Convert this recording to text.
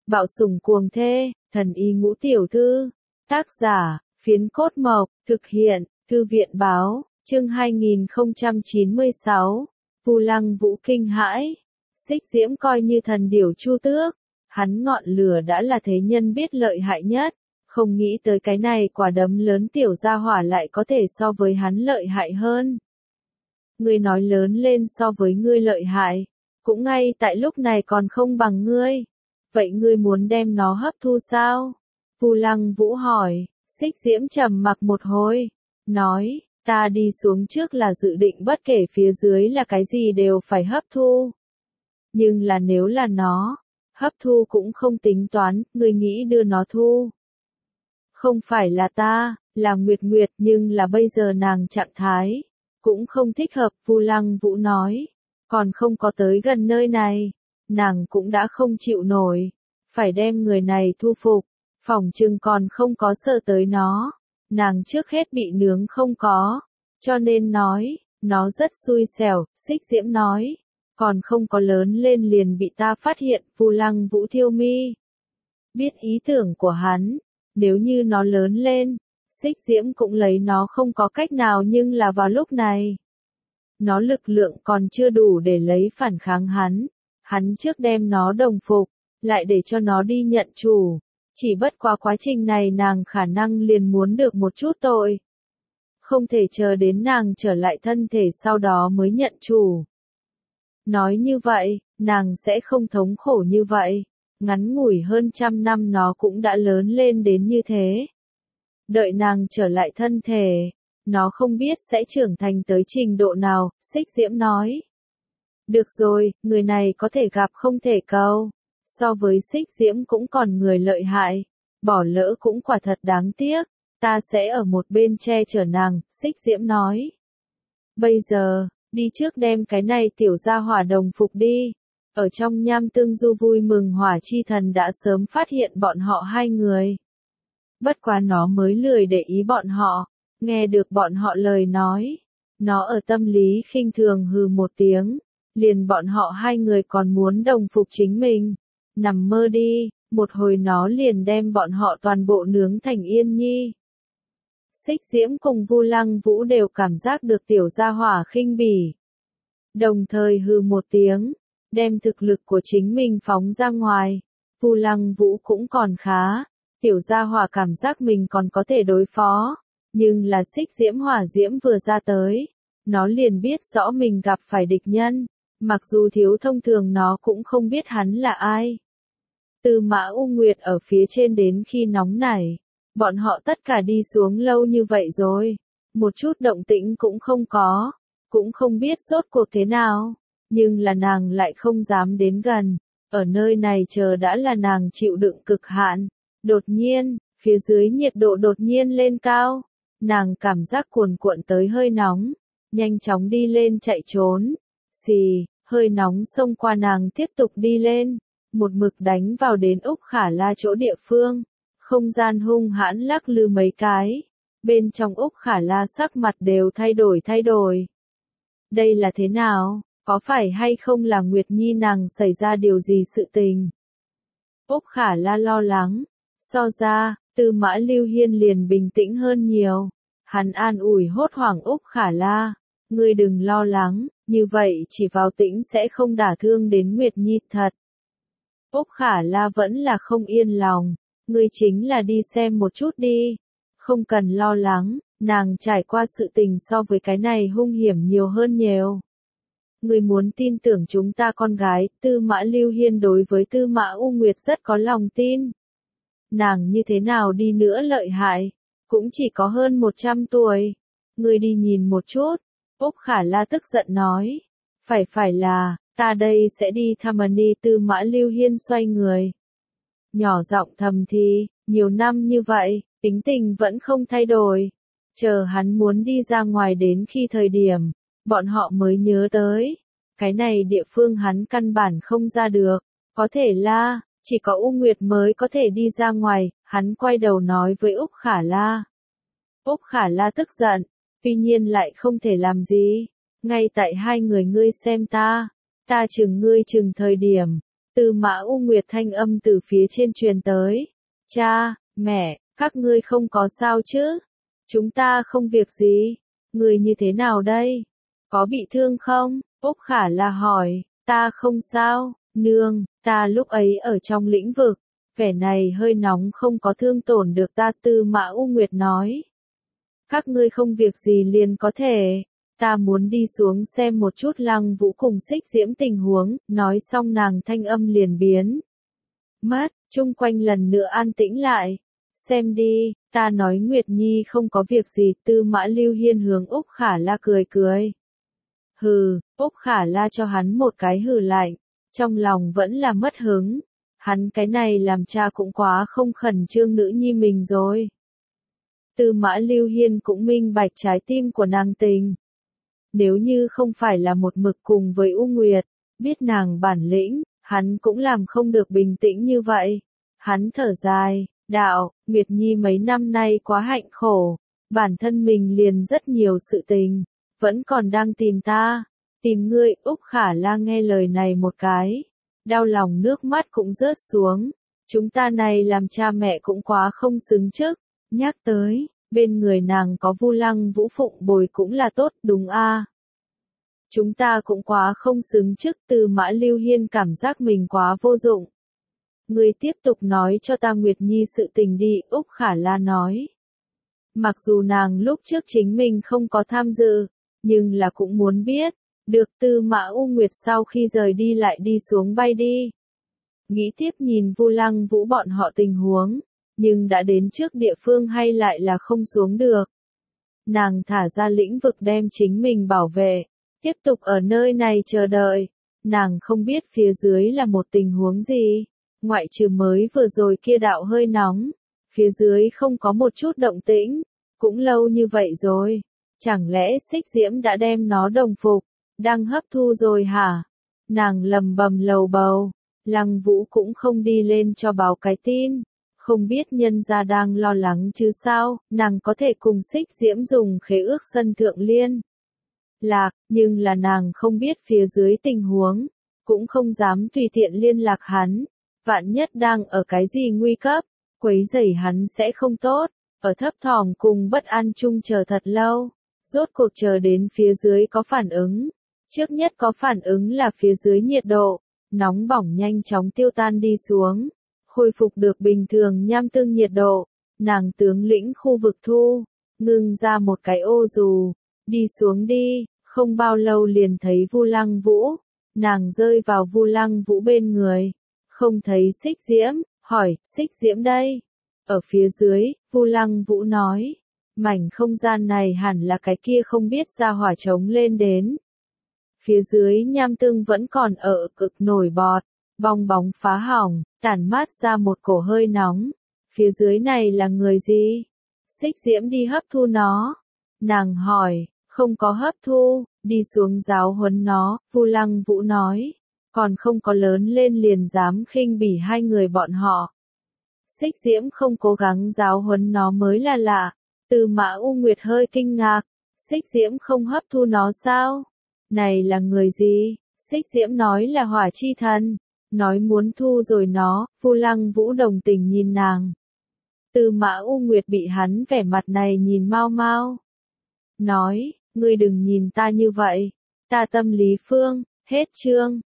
Bạo sủng cuồng thê, thần y ngũ tiểu thư. Tác giả, Phiến Cốt Mộc, thực hiện, Thư viện báo, chương 2096. Vu Lăng Vũ kinh hãi. Xích Diễm coi như thần điểu chu tước. Hắn ngọn lửa đã là thế nhân biết lợi hại nhất. Không nghĩ tới cái này quả đấm lớn tiểu gia hỏa lại có thể so với hắn lợi hại hơn. Ngươi nói lớn lên so với ngươi lợi hại. Cũng ngay tại lúc này còn không bằng ngươi. Vậy ngươi muốn đem nó hấp thu sao? Vu Lăng Vũ hỏi. Xích Diễm trầm mặc một hồi. Nói, ta đi xuống trước là dự định bất kể phía dưới là cái gì đều phải hấp thu. Nhưng là nếu là nó, hấp thu cũng không tính toán, ngươi nghĩ đưa nó thu. Không phải là ta, là Nguyệt Nguyệt, nhưng là bây giờ nàng trạng thái cũng không thích hợp, Vu Lăng Vũ nói. Còn không có tới gần nơi này, nàng cũng đã không chịu nổi, phải đem người này thu phục, phỏng chừng còn không có sợ tới nó. Nàng trước hết bị nướng không có, cho nên nói, nó rất xui xẻo, Xích Diễm nói. Còn không có lớn lên liền bị ta phát hiện, Vu Lăng Vũ thiêu mi. Biết ý tưởng của hắn, nếu như nó lớn lên, Xích Diễm cũng lấy nó không có cách nào, nhưng là vào lúc này, nó lực lượng còn chưa đủ để lấy phản kháng hắn. Hắn trước đem nó đồng phục, lại để cho nó đi nhận chủ. Chỉ bất qua quá trình này nàng khả năng liền muốn được một chút tội. Không thể chờ đến nàng trở lại thân thể sau đó mới nhận chủ. Nói như vậy, nàng sẽ không thống khổ như vậy. Ngắn ngủi hơn 100 năm nó cũng đã lớn lên đến như thế. Đợi nàng trở lại thân thể, nó không biết sẽ trưởng thành tới trình độ nào, Xích Diễm nói. Được rồi, người này có thể gặp không thể cầu. So với Xích Diễm cũng còn người lợi hại. Bỏ lỡ cũng quả thật đáng tiếc. Ta sẽ ở một bên che chở nàng, Xích Diễm nói. Bây giờ, đi trước đem cái này tiểu gia hỏa đồng phục đi. Ở trong Nham Tương Du vui mừng hỏa chi thần đã sớm phát hiện bọn họ hai người. Bất quá nó mới lười để ý bọn họ. Nghe được bọn họ lời nói, nó ở tâm lý khinh thường hừ một tiếng. Liền bọn họ hai người còn muốn đồng phục chính mình. Nằm mơ đi, một hồi nó liền đem bọn họ toàn bộ nướng thành yên nhi. Xích Diễm cùng Vu Lăng Vũ đều cảm giác được tiểu gia hỏa khinh bỉ. Đồng thời hừ một tiếng, đem thực lực của chính mình phóng ra ngoài. Vu Lăng Vũ cũng còn khá, tiểu gia hỏa cảm giác mình còn có thể đối phó. Nhưng là Xích Diễm hỏa diễm vừa ra tới, nó liền biết rõ mình gặp phải địch nhân. Mặc dù thiếu thông thường nó cũng không biết hắn là ai. Tư Mã U Nguyệt ở phía trên đến khi nóng nảy. Bọn họ tất cả đi xuống lâu như vậy rồi. Một chút động tĩnh cũng không có. Cũng không biết rốt cuộc thế nào. Nhưng là nàng lại không dám đến gần. Ở nơi này chờ đã là nàng chịu đựng cực hạn. Đột nhiên, phía dưới nhiệt độ đột nhiên lên cao. Nàng cảm giác cuồn cuộn tới hơi nóng. Nhanh chóng đi lên chạy trốn. Xì, hơi nóng xông qua nàng tiếp tục đi lên. Một mực đánh vào đến Úc Khả La chỗ địa phương. Không gian hung hãn lắc lư mấy cái. Bên trong Úc Khả La sắc mặt đều thay đổi. Đây là thế nào? Có phải hay không là Nguyệt Nhi nàng xảy ra điều gì sự tình? Úc Khả La lo lắng. So ra, Tư Mã Lưu Hiên liền bình tĩnh hơn nhiều. Hắn an ủi hốt hoảng Úc Khả La. Ngươi đừng lo lắng, như vậy chỉ vào tĩnh sẽ không đả thương đến Nguyệt Nhi thật. Úc Khả La vẫn là không yên lòng. Ngươi chính là đi xem một chút đi. Không cần lo lắng, nàng trải qua sự tình so với cái này hung hiểm nhiều hơn nhiều. Ngươi muốn tin tưởng chúng ta con gái, Tư Mã Lưu Hiên đối với Tư Mã U Nguyệt rất có lòng tin. Nàng như thế nào đi nữa lợi hại, cũng chỉ có hơn 100 tuổi. Ngươi đi nhìn một chút. Úc Khả La tức giận nói. Phải là, ta đây sẽ đi thăm Ni. Tư Mã Lưu Hiên xoay người. Nhỏ giọng thầm thì, nhiều năm như vậy, tính tình vẫn không thay đổi. Chờ hắn muốn đi ra ngoài đến khi thời điểm, bọn họ mới nhớ tới. Cái này địa phương hắn căn bản không ra được. Có thể là, chỉ có U Nguyệt mới có thể đi ra ngoài. Hắn quay đầu nói với Úc Khả La. Úc Khả La tức giận, tuy nhiên lại không thể làm gì. Ngay tại hai người ngươi xem ta chừng ngươi chừng thời điểm. Tư Mã U Nguyệt thanh âm từ phía trên truyền tới. Cha, mẹ, các ngươi không có sao chứ? Chúng ta không việc gì. Người như thế nào đây? Có bị thương không? Úc Khả La hỏi. Ta không sao, nương, ta lúc ấy ở trong lĩnh vực. Vẻ này hơi nóng không có thương tổn được ta. Tư Mã U Nguyệt nói. Các ngươi không việc gì liền có thể. Ta muốn đi xuống xem một chút Lăng Vũ cùng Xích Diễm tình huống, nói xong nàng thanh âm liền biến mất, chung quanh lần nữa an tĩnh lại. Xem đi, ta nói Nguyệt Nhi không có việc gì. Tư Mã Lưu Hiên hướng Úc Khả La cười cười. Hừ, Úc Khả La cho hắn một cái hừ lạnh, trong lòng vẫn là mất hứng. Hắn cái này làm cha cũng quá không khẩn trương nữ nhi mình rồi. Tư Mã Lưu Hiên cũng minh bạch trái tim của nàng tình. Nếu như không phải là một mực cùng với U Nguyệt, biết nàng bản lĩnh, hắn cũng làm không được bình tĩnh như vậy. Hắn thở dài, đạo, Nguyệt Nhi mấy năm nay quá hạnh khổ, bản thân mình liền rất nhiều sự tình, vẫn còn đang tìm ta, tìm ngươi. Úc Khả La nghe lời này một cái, đau lòng nước mắt cũng rớt xuống. Chúng ta này làm cha mẹ cũng quá không xứng chức, nhắc tới, bên người nàng có Vu Lăng Vũ phụng bồi cũng là tốt, đúng a? Chúng ta cũng quá không xứng chức. Tư Mã Lưu Hiên cảm giác mình quá vô dụng. Ngươi tiếp tục nói cho ta Nguyệt Nhi sự tình đi. Úc Khả La nói. Mặc dù nàng lúc trước chính mình không có tham dự, nhưng là cũng muốn biết. Được. Tư Mã U Nguyệt sau khi rời đi lại đi xuống bay đi. Nghĩ tiếp nhìn Vu Lăng Vũ bọn họ tình huống, nhưng đã đến trước địa phương hay lại là không xuống được. Nàng thả ra lĩnh vực đem chính mình bảo vệ, tiếp tục ở nơi này chờ đợi. Nàng không biết phía dưới là một tình huống gì, ngoại trừ mới vừa rồi kia đạo hơi nóng, phía dưới không có một chút động tĩnh, cũng lâu như vậy rồi. Chẳng lẽ Xích Diễm đã đem nó đồng phục, đang hấp thu rồi hả? Nàng lầm bầm lầu bầu. Lăng Vũ cũng không đi lên cho báo cái tin, không biết nhân gia đang lo lắng chứ sao. Nàng có thể cùng Xích Diễm dùng khế ước sân thượng liên lạc, nhưng là nàng không biết phía dưới tình huống, cũng không dám tùy tiện liên lạc hắn. Vạn nhất đang ở cái gì nguy cấp, quấy rầy hắn sẽ không tốt. Ở thấp thỏm cùng bất an chung chờ thật lâu, rốt cuộc chờ đến phía dưới có phản ứng. Trước nhất có phản ứng là phía dưới nhiệt độ, nóng bỏng nhanh chóng tiêu tan đi xuống, khôi phục được bình thường nham tương nhiệt độ. Nàng tướng lĩnh khu vực thu, ngưng ra một cái ô dù, đi xuống đi. Không bao lâu liền thấy Vu Lăng Vũ, nàng rơi vào Vu Lăng Vũ bên người, không thấy Xích Diễm, hỏi, Xích Diễm đây? Ở phía dưới. Vu Lăng Vũ nói, mảnh không gian này hẳn là cái kia không biết ra hỏa trống lên đến. Phía dưới nham tương vẫn còn ở cực nổi bọt, bong bóng phá hỏng, tản mát ra một cổ hơi nóng. Phía dưới này là người gì? Xích Diễm đi hấp thu nó. Nàng hỏi, không có hấp thu, đi xuống giáo huấn nó. Vu Lăng Vũ nói, còn không có lớn lên liền dám khinh bỉ hai người bọn họ. Xích Diễm không cố gắng giáo huấn nó mới là lạ. Tư Mã U Nguyệt hơi kinh ngạc, Xích Diễm không hấp thu nó sao? Này là người gì? Xích Diễm nói là hỏa chi thần, nói muốn thu rồi nó. Vu Lăng Vũ đồng tình nhìn nàng. Tư Mã U Nguyệt bị hắn vẻ mặt này nhìn mau mau. Nói, ngươi đừng nhìn ta như vậy, ta tâm lý phương. Hết chương.